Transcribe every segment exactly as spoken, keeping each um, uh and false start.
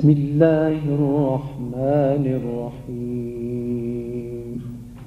بسم الله الرحمن الرحيم.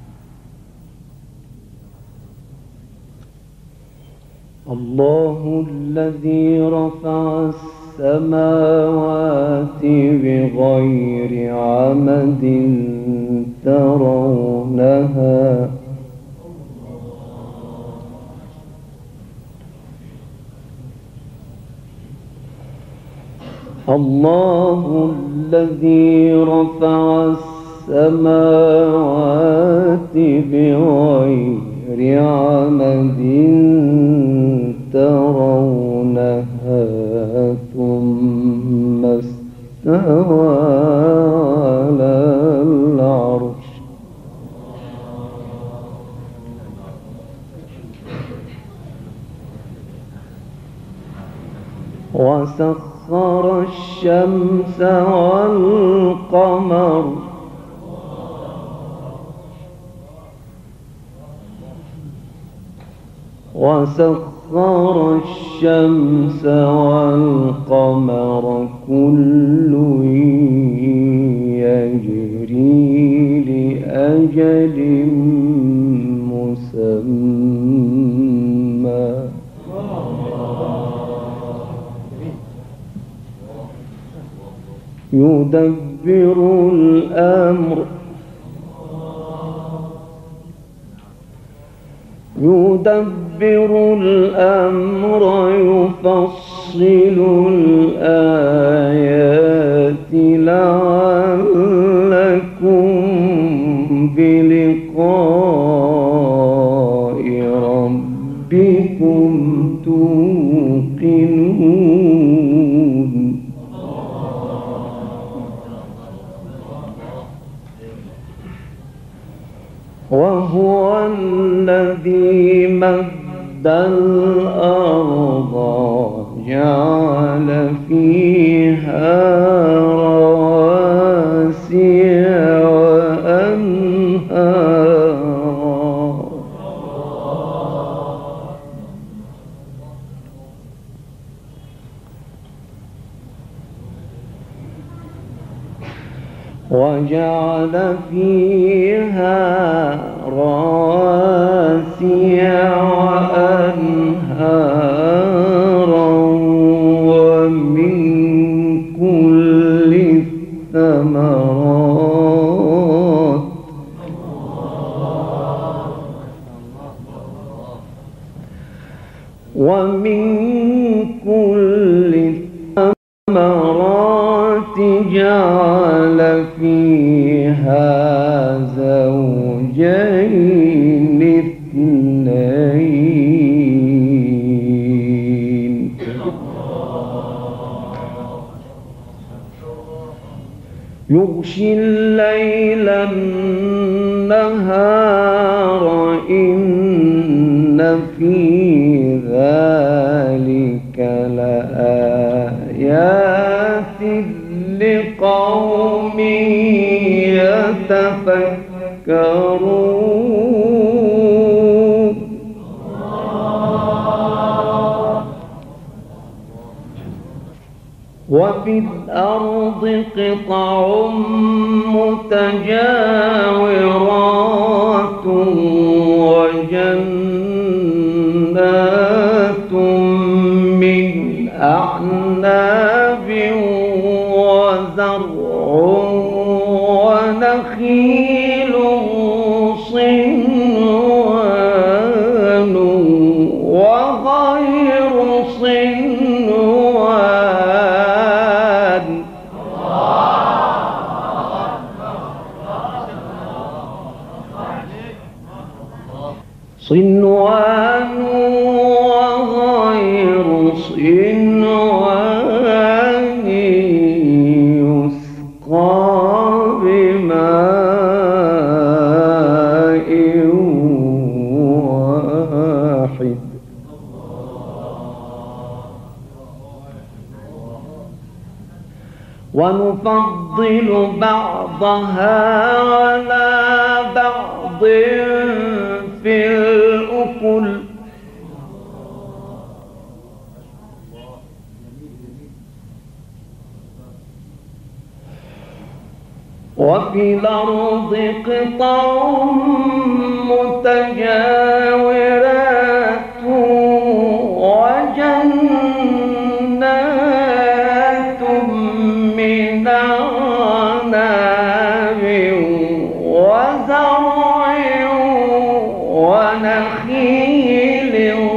الله الذي رفع السماوات بغير عمد ترونها الله الذي رفع السماوات بغير عمد ترونها ثم استوى على العرش وسخر الشمس والقمر وسخر الشمس والقمر كل يجري لأجل مسمى يدبر الأمر يدبر الأمر يفصل الآيات لعلكم بلقاء ربكم توقنون. وهو الذي مد الأرض جعل فيها رواسي وأنهارا وجعل فيها رواسي وأنهارا ومن كل الثمرات ومن كل الثمرات جعل فيها زوجين اثنين يغشي الليل النهار إن في ذلك لآيات لقوم يتفكرون. وفي الأرض قطع متجاورات وجنات من أعناب وزرع ونخيل صنوان وغير صنوان صنوان وغير صنوان يسقى بماء واحد ونفضل بعضها على بعض في الأكل وفي الأرض قطع متجاورات وجنات من أعناب وزرع ونخيل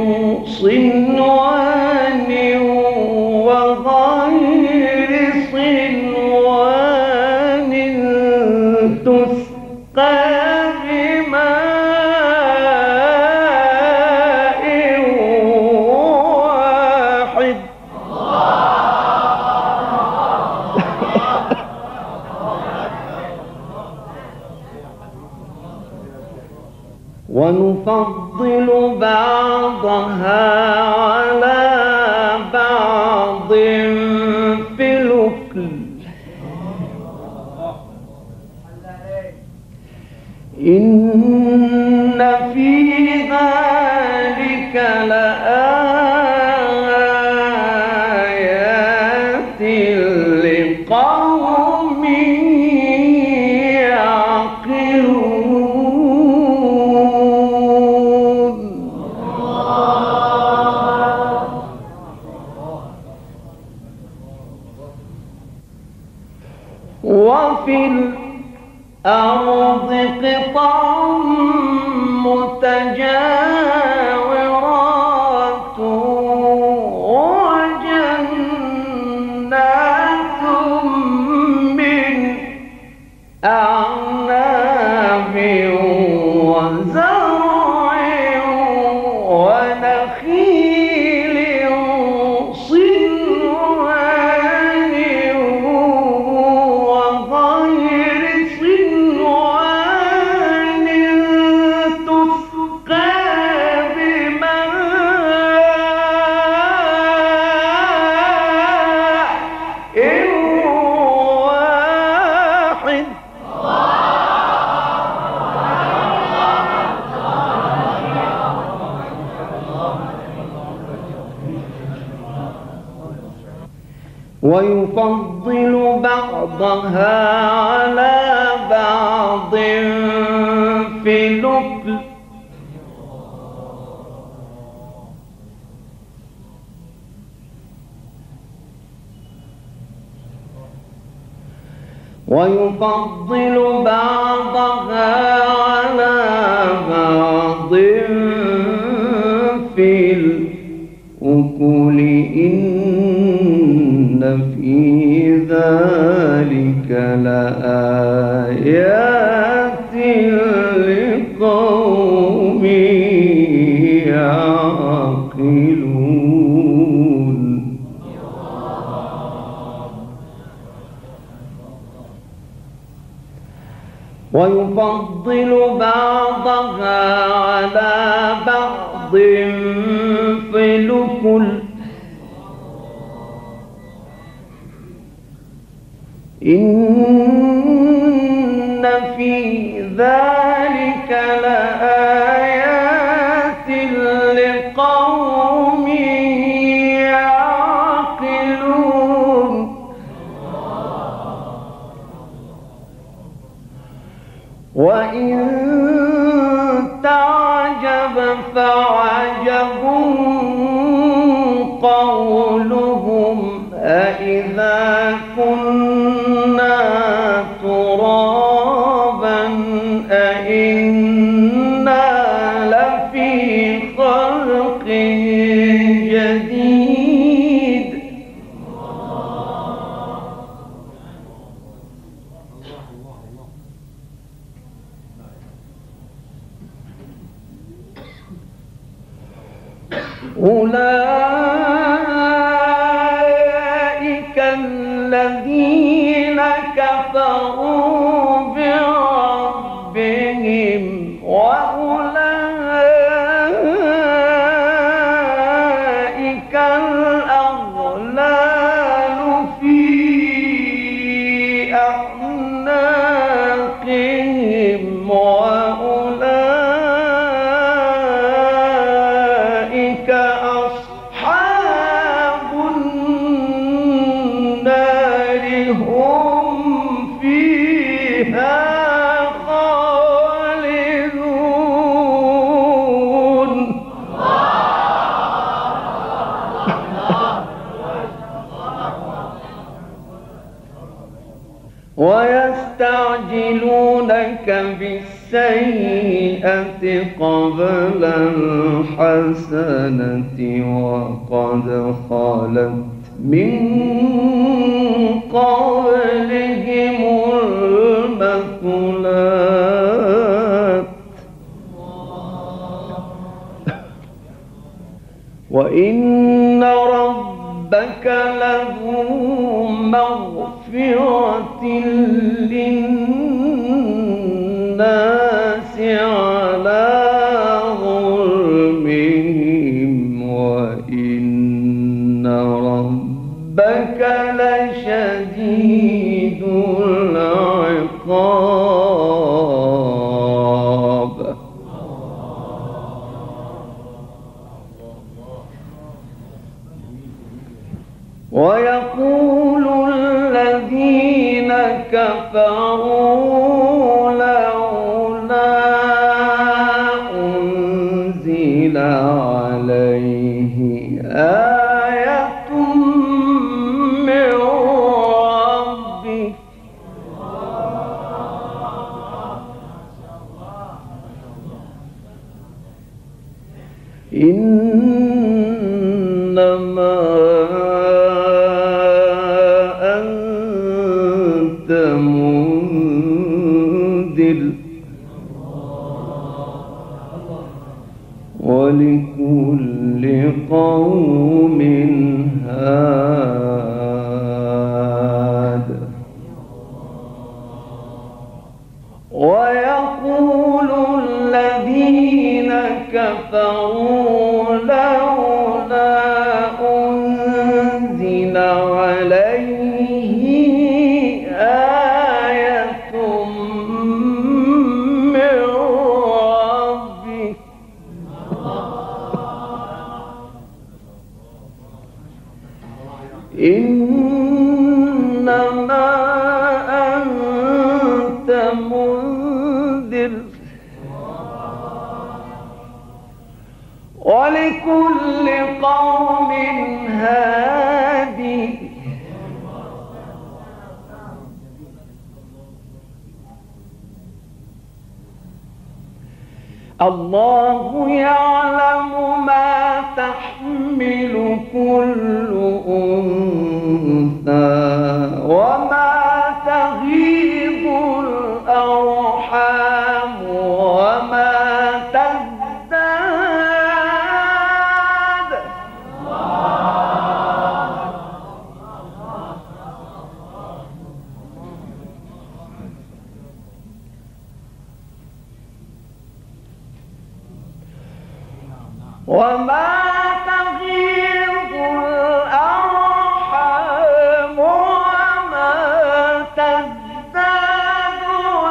صنوان وغير صنوان تسقى بماء واحد. ونفضل بعضها على بعض في الأكل إن في ذلك لآيات لقوم يعقلون. وفي الأرض قطع متجاورات وجنات من أعناب وزرع ونخيل صنوان وغير صنوان تسقى بماء واحد. ويفضل بعضها على بعض في الأكل ويفضل بعضها على بعض في الأكل إن في ذلك لآيات لقوم يعقلون. ويفضل بعضها على بعض في الأكل إن في ذلك لآيات لقوم يعقلون. وإن تعجب فعجب قولهم أإذا كنا ترابا أإنا لفي خلق جديد. أولئك الذين كفروا بربهم وأولئك الأغلال في أعناقهم وأولئك أصحاب النار هم فيها ويستعجلونك بالسيئة قبل الحسنة وقد خلت من قبلهم المثلات وإن ربك لذو مغفرة للناس على ظلمهم وإن ربك لشديد العقاب. ويقول الذين كفروا لولا أنزل عليه آية من ربه إنما ولكل قوم هاد. ويقول الذين كفروا لولا أنزل عليه آية من ربه إنما أنت منذر ولكل قوم هادي. الله يعلم ما تحمل كل أنثى وما تغيض الأرحام وما تزداد. وما تغيض الأرحام وما تزداد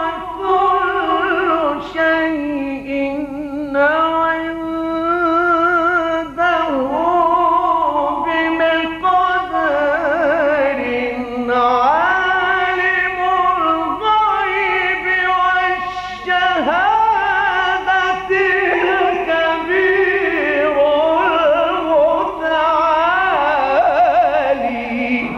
وكل شيء عنده بمقدار. عالم الغيب والشهادة الكبير المتعالي.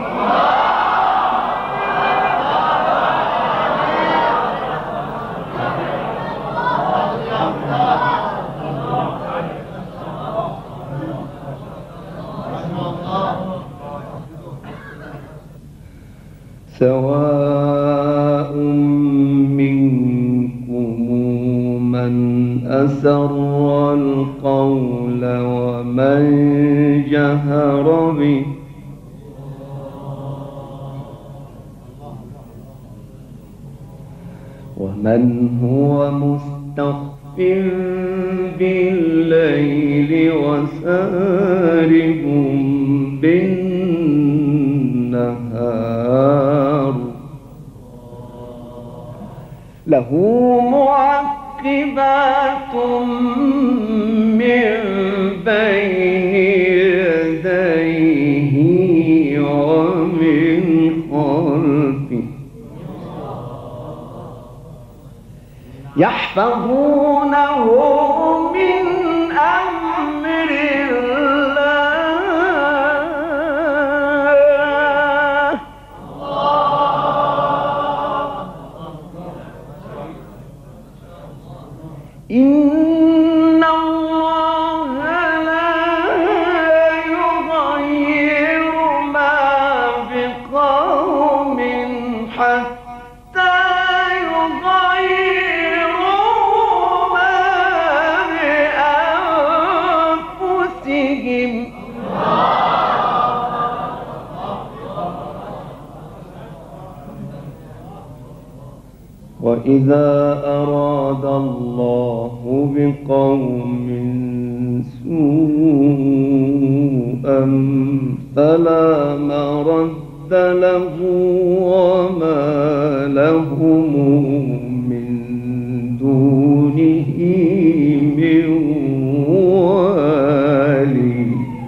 سواء منكم من أسر القول ومن جهر به ومن هو مستخف بالليل وسارب بالنهار. له معقبات من بين يديه ومن خلفه يحفظونه من أمر الله. حتى يغيروا ما بأنفسهم. وإذا أراد الله بقوم سوءا فلا مرد له وما لهم من دونه من والي.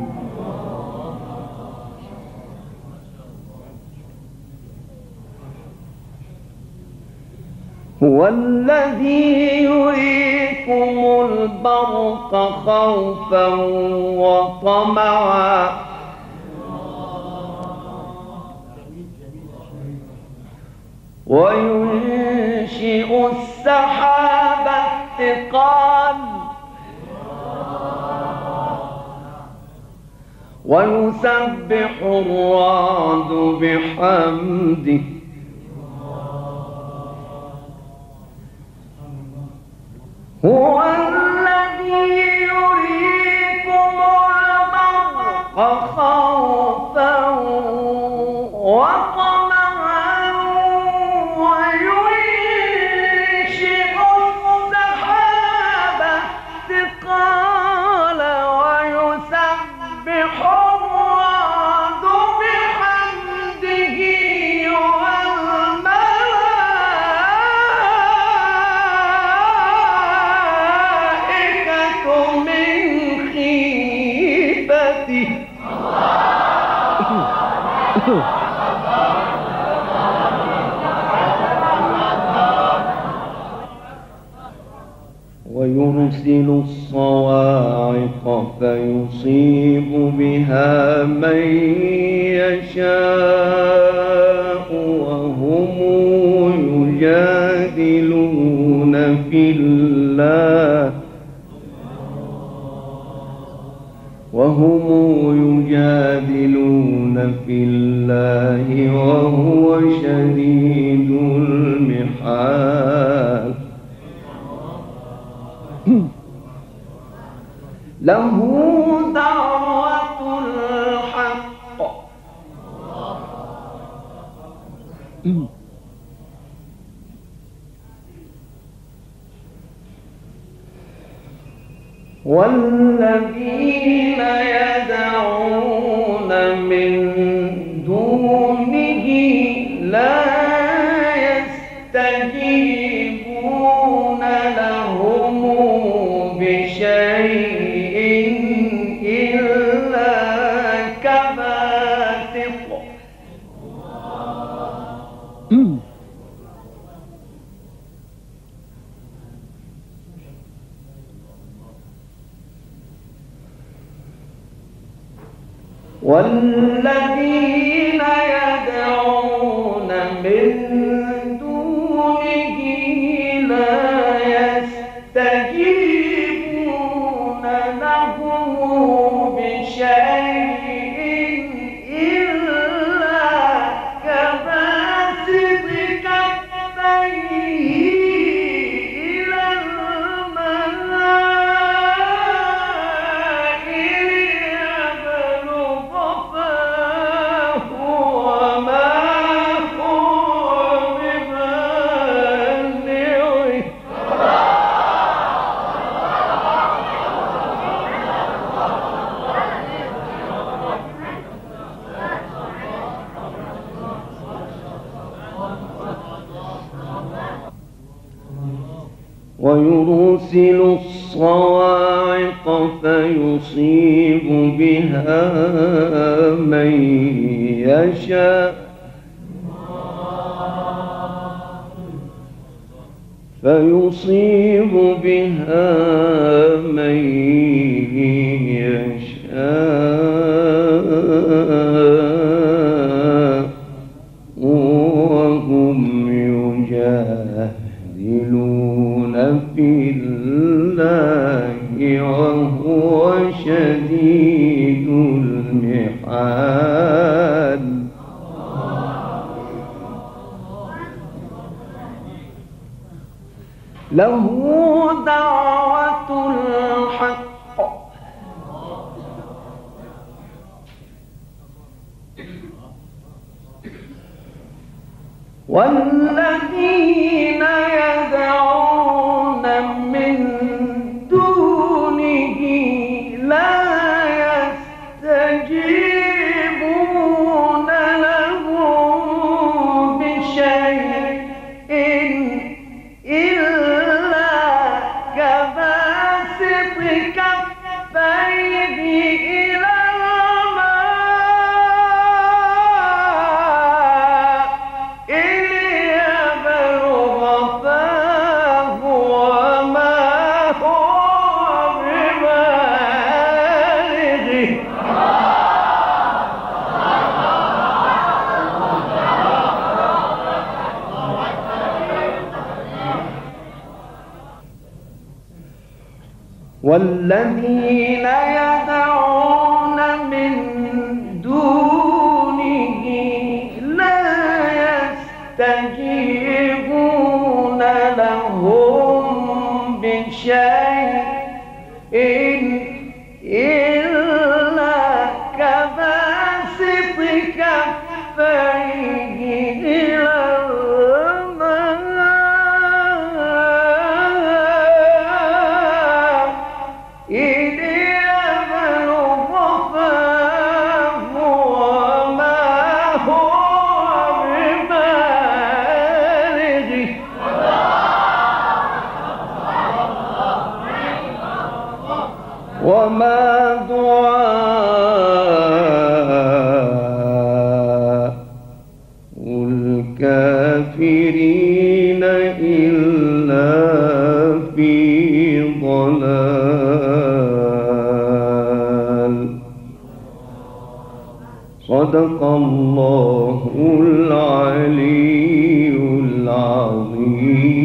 هو الذي يريكم البرق خوفا وطمعا وينشئ السحاب الثقال ويسبح الرعد بحمده هو الذي يريكم البرق خوفا وطمعا وينشئ السحاب الثقال ويسبح الرعد بحمده والملائكة من خيفته. ويرسل الصواعق فيصيب بها من يشاء وهم يجادلون في الله وهم يجادلون في الله وهو شديد المحال. له دعوة الحق والذين يدعون من دونه لا يستجيبون لهم بشيء إلا كباسط والذين يدعون من دونه لا يستجيبون لهم بشيء إلا كباسط كفيه إلى الماء ليبلغ فاه وما هو ببالغه. ويرسل الصواعق فيصيب بها من يشاء فيصيب بها من يشاء وهم يجادلون في الله وهو شديد المحال. له دعوة الحق والذين يدعون من دونه لا يستجيبون لهم بشيء إلا كباسط كفيه إلى والذين يدعون من دونه لا يستجيبون لهم بشيء إلا كباسط كفيه إلى وما دعاء الكافرين إلا في ضلال. صدق الله العلي العظيم.